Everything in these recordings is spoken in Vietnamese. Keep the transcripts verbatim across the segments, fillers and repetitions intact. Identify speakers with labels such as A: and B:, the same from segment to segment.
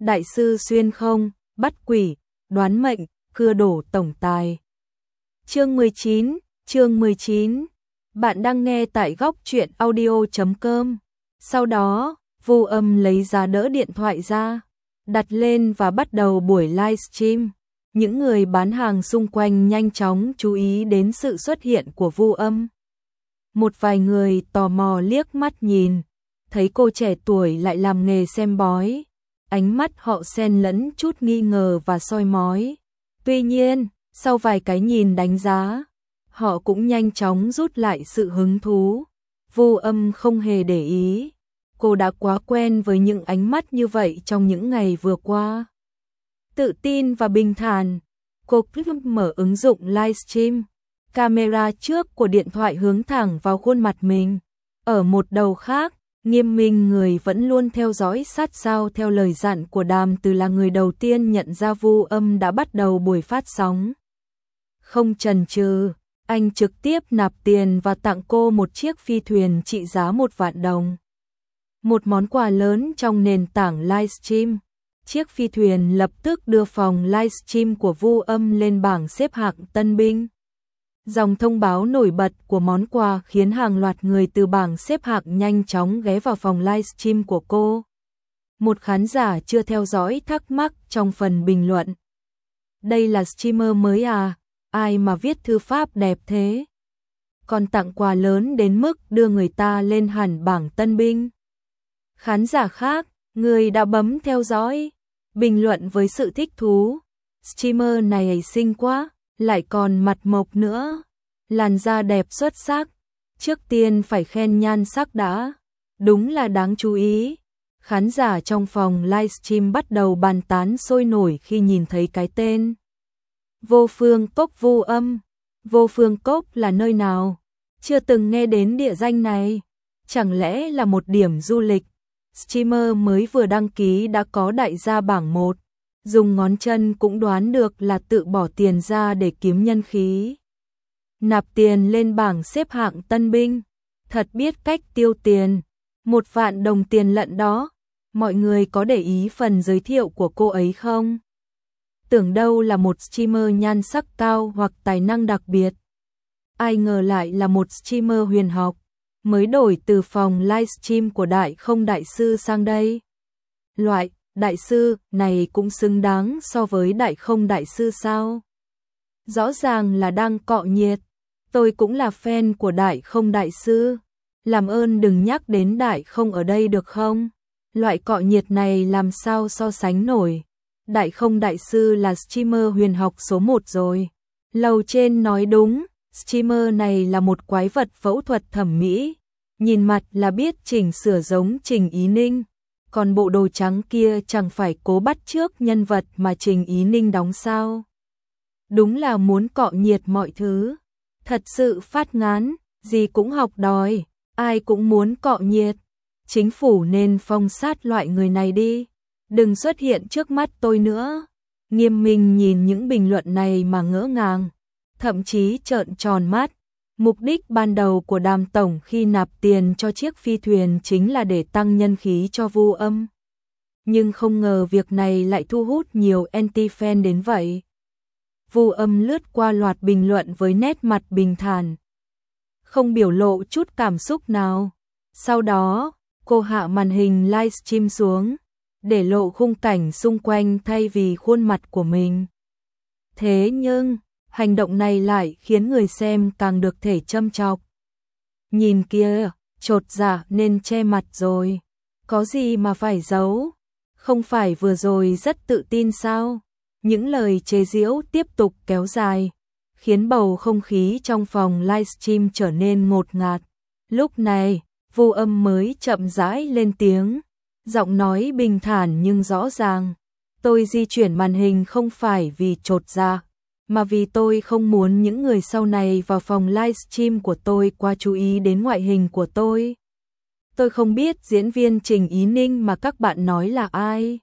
A: đại sư xuyên không, bắt quỷ, đoán mệnh, cưa đổ tổng tài. Chương mười chín, chương mười chín. Bạn đang nghe tại góc truyện audio chấm com. Sau đó, Vu Âm lấy giá đỡ điện thoại ra, đặt lên và bắt đầu buổi livestream. Những người bán hàng xung quanh nhanh chóng chú ý đến sự xuất hiện của Vu Âm. Một vài người tò mò liếc mắt nhìn, thấy cô trẻ tuổi lại làm nghề xem bói. Ánh mắt họ xen lẫn chút nghi ngờ và soi mói. Tuy nhiên, sau vài cái nhìn đánh giá, họ cũng nhanh chóng rút lại sự hứng thú. Vu Âm không hề để ý. Cô đã quá quen với những ánh mắt như vậy trong những ngày vừa qua. Tự tin và bình thản, cô cứ mở ứng dụng livestream. Camera trước của điện thoại hướng thẳng vào khuôn mặt mình. Ở một đầu khác, Nghiêm Minh, người vẫn luôn theo dõi sát sao theo lời dặn của Đàm Từ, là người đầu tiên nhận ra Vu Âm đã bắt đầu buổi phát sóng. Không chần chừ, anh trực tiếp nạp tiền và tặng cô một chiếc phi thuyền trị giá một vạn đồng. Một món quà lớn trong nền tảng livestream. Chiếc phi thuyền lập tức đưa phòng livestream của Vu Âm lên bảng xếp hạng tân binh. Dòng thông báo nổi bật của món quà khiến hàng loạt người từ bảng xếp hạng nhanh chóng ghé vào phòng livestream của cô. Một khán giả chưa theo dõi thắc mắc trong phần bình luận. Đây là streamer mới à? Ai mà viết thư pháp đẹp thế? Còn tặng quà lớn đến mức đưa người ta lên hẳn bảng tân binh. Khán giả khác, người đã bấm theo dõi, bình luận với sự thích thú. Streamer này xinh quá, lại còn mặt mộc nữa. Làn da đẹp xuất sắc. Trước tiên phải khen nhan sắc đã. Đúng là đáng chú ý. Khán giả trong phòng livestream bắt đầu bàn tán sôi nổi khi nhìn thấy cái tên Vô Phương Cốc Vu Âm. Vô Phương Cốc là nơi nào? Chưa từng nghe đến địa danh này. Chẳng lẽ là một điểm du lịch? Streamer mới vừa đăng ký đã có đại gia bảng một. Dùng ngón chân cũng đoán được là tự bỏ tiền ra để kiếm nhân khí. Nạp tiền lên bảng xếp hạng tân binh. Thật biết cách tiêu tiền. Một vạn đồng tiền lận đó. Mọi người có để ý phần giới thiệu của cô ấy không? Tưởng đâu là một streamer nhan sắc cao hoặc tài năng đặc biệt. Ai ngờ lại là một streamer huyền học. Mới đổi từ phòng livestream của Đại Không Đại Sư sang đây. Loại đại sư này cũng xứng đáng so với Đại Không Đại Sư sao? Rõ ràng là đang cọ nhiệt. Tôi cũng là fan của Đại Không Đại Sư. Làm ơn đừng nhắc đến Đại Không ở đây được không? Loại cọ nhiệt này làm sao so sánh nổi. Đại Không Đại Sư là streamer huyền học số một rồi. Lầu trên nói đúng, streamer này là một quái vật phẫu thuật thẩm mỹ. Nhìn mặt là biết chỉnh sửa giống Trình Ý Ninh. Còn bộ đồ trắng kia chẳng phải cố bắt chước nhân vật mà Trình Ý Ninh đóng sao? Đúng là muốn cọ nhiệt mọi thứ. Thật sự phát ngán, gì cũng học đòi, ai cũng muốn cọ nhiệt. Chính phủ nên phong sát loại người này đi. Đừng xuất hiện trước mắt tôi nữa. Nghiêm Minh nhìn những bình luận này mà ngỡ ngàng, thậm chí trợn tròn mắt. Mục đích ban đầu của Đàm tổng khi nạp tiền cho chiếc phi thuyền chính là để tăng nhân khí cho Vu Âm. Nhưng không ngờ việc này lại thu hút nhiều anti-fan đến vậy. Vu Âm lướt qua loạt bình luận với nét mặt bình thản, không biểu lộ chút cảm xúc nào. Sau đó, cô hạ màn hình livestream xuống, để lộ khung cảnh xung quanh thay vì khuôn mặt của mình. Thế nhưng, hành động này lại khiến người xem càng được thể châm chọc. Nhìn kia, chột dạ nên che mặt rồi. Có gì mà phải giấu? Không phải vừa rồi rất tự tin sao? Những lời chế giễu tiếp tục kéo dài, khiến bầu không khí trong phòng livestream trở nên ngột ngạt. Lúc này, Vu Âm mới chậm rãi lên tiếng, giọng nói bình thản nhưng rõ ràng. Tôi di chuyển màn hình không phải vì chột dạ, mà vì tôi không muốn những người sau này vào phòng livestream của tôi quá chú ý đến ngoại hình của tôi. Tôi không biết diễn viên Trình Ý Ninh mà các bạn nói là ai.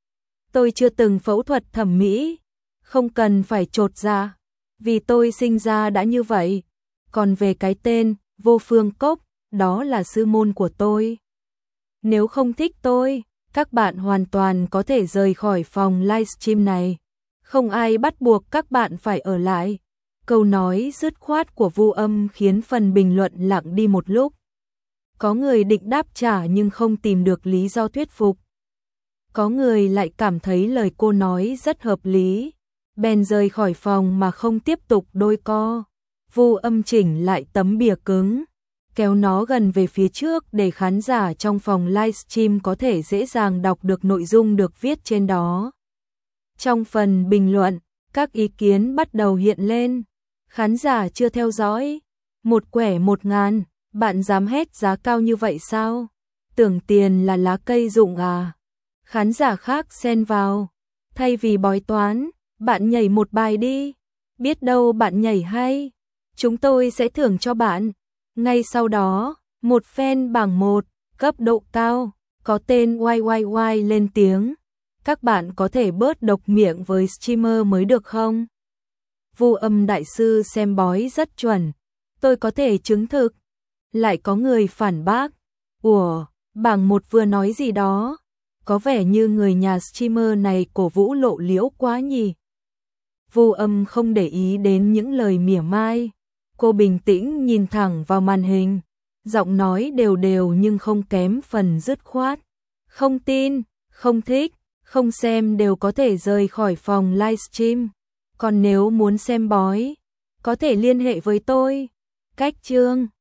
A: Tôi chưa từng phẫu thuật thẩm mỹ, không cần phải chột dạ, vì tôi sinh ra đã như vậy. Còn về cái tên, Vô Phương Cốc, đó là sư môn của tôi. Nếu không thích tôi, các bạn hoàn toàn có thể rời khỏi phòng livestream này. Không ai bắt buộc các bạn phải ở lại. Câu nói dứt khoát của Vu Âm khiến phần bình luận lặng đi một lúc. Có người định đáp trả nhưng không tìm được lý do thuyết phục. Có người lại cảm thấy lời cô nói rất hợp lý, bèn rời khỏi phòng mà không tiếp tục đôi co. Vu Âm chỉnh lại tấm bìa cứng, kéo nó gần về phía trước để khán giả trong phòng livestream có thể dễ dàng đọc được nội dung được viết trên đó. Trong phần bình luận, các ý kiến bắt đầu hiện lên. Khán giả chưa theo dõi, một quẻ một ngàn, bạn dám hét giá cao như vậy sao? Tưởng tiền là lá cây rụng à? Khán giả khác xen vào, thay vì bói toán, bạn nhảy một bài đi, biết đâu bạn nhảy hay, chúng tôi sẽ thưởng cho bạn. Ngay sau đó, một fan bảng một, cấp độ cao, có tên Y Y Y lên tiếng. Các bạn có thể bớt độc miệng với streamer mới được không? Vu Âm đại sư xem bói rất chuẩn, tôi có thể chứng thực. Lại có người phản bác, ủa, bảng một vừa nói gì đó, có vẻ như người nhà streamer này cổ vũ lộ liễu quá nhỉ. Vu Âm không để ý đến những lời mỉa mai, cô bình tĩnh nhìn thẳng vào màn hình, giọng nói đều đều nhưng không kém phần dứt khoát. Không tin, không thích, không xem đều có thể rời khỏi phòng livestream. Còn nếu muốn xem bói, có thể liên hệ với tôi. Cách chương